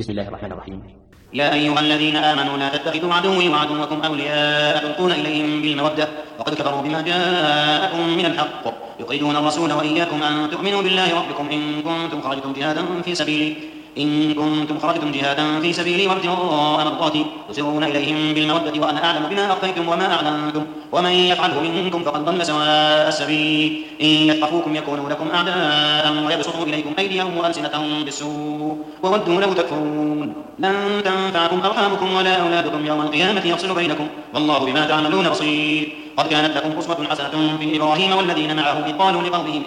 بسم الله الرحمن الرحيم. يا أيها الذين آمنوا لا تتخذوا عدوي وعدوكم أولياء تلقون إليهم بالمودة وقد كفروا بما جاءكم من الحق يخرجون الرسول وإياكم أن تؤمنوا بالله ربكم إن كنتم خرجتم جهادا في سبيلي وابتغاء مرضاتي تسرون إليهم بالمودة وأنا أعلم بما أخفيتم وما أعلنتم ومن يفعله منكم فقد ضل سواء السبيل إن يثقفوكم يكونوا لكم أعداء ويبسطوا إليكم أيديهم وألسنتهم بالسوء وودوا لو تكفرون لن تنفعكم أرحامكم ولا أولادكم يوم القيامة يفصل بينكم والله بما تعملون بصير قد كانت لكم أسوة حسنة في إبراهيم والذين معه إذ قالوا لقومهم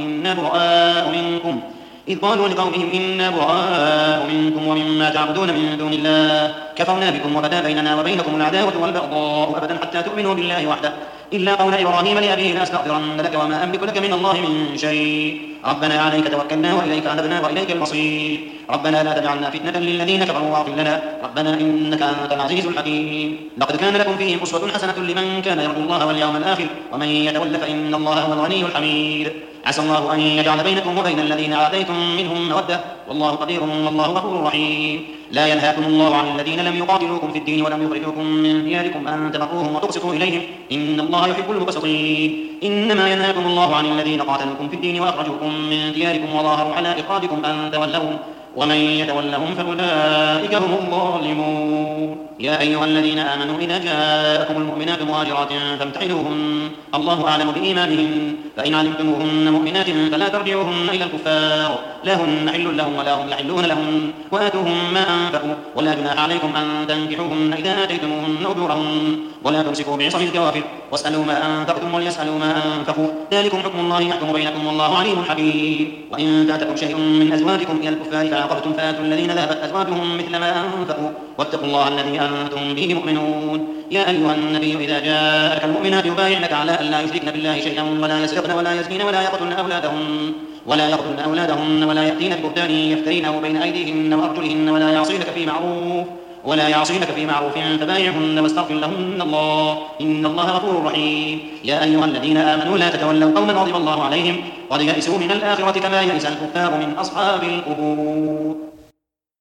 إنا براء منكم ومما تعبدون من دون الله كفرنا بكم وبدا بيننا وبينكم العداوة والبغضاء أبدا حتى تؤمنوا بالله وحده إلا قول إبراهيم لأبيه لأستغفرن لك وما أملك لك من الله من شيء ربنا عليك توكلنا وإليك أنبنا وإليك المصير ربنا لا تجعلنا فتنة للذين كفروا واغفر لنا ربنا إنك أنت العزيز الحكيم لقد كان لكم فيهم أسوة حسنة لمن كان يرجو الله واليوم الآخر ومن يتول فإن الله هو الغني الحميد عسى الله أن يجعل بينكم وبين الذين عاديتم منهم مودة والله قدير والله غفور رحيم لا ينهاكم الله عن الذين لم يقاتلوكم في الدين ولم يخرجوكم من دياركم أن تبروهم وتقسطوا إليهم إن الله يحب المقسطين إنما ينهاكم الله عن الذين قاتلوكم في الدين وأخرجوكم من دياركم وظاهروا على إخراجكم أن تولوهم ومن يتولهم فأولئك هم الظالمون يا أيها الذين آمنوا إذا جاءكم المؤمنات مهاجرات فامتحنوهن الله أعلم بإيمانهن فإن علمتموهن مؤمنات فلا ترجعوهن إلى الكفار لا هن حل لهم ولا هم يحلون لهم وآتوهم ما أنفقوا ولا جناح عليكم أن تنكحوهن إذا آتيتموهن أجورهن ولا تمسكوا بعصم الكوافر واسألوا ما أنفقتم وليسألوا ما أنفقوا ذلكم حكم الله يحكم بينكم والله عليم حكيم وإن فاتكم شيء من أزواجكم إلى الكفار فعاقبتم فآتوا الذين ذهبت أزواجهم مثل ما أنفقوا واتقوا الله الذي أنتم به مؤمنون يا أيها النبي إذا جاءك المؤمنات يبايعنك على أن لا يشركن بالله شيئا ولا يسرقن ولا يزنين ولا يقتلن أولادهن ولا يأتين ببهتان يفترينه بين أيديهن وأرجلهن ولا يعصينك في معروف فبايعهن واستغفر لهن الله إن الله غفور رحيم يا أيها الذين آمنوا لا تتولوا قوما غضب الله عليهم قد يئسوا من الآخرة كما يئس الكفار من أصحاب القبور.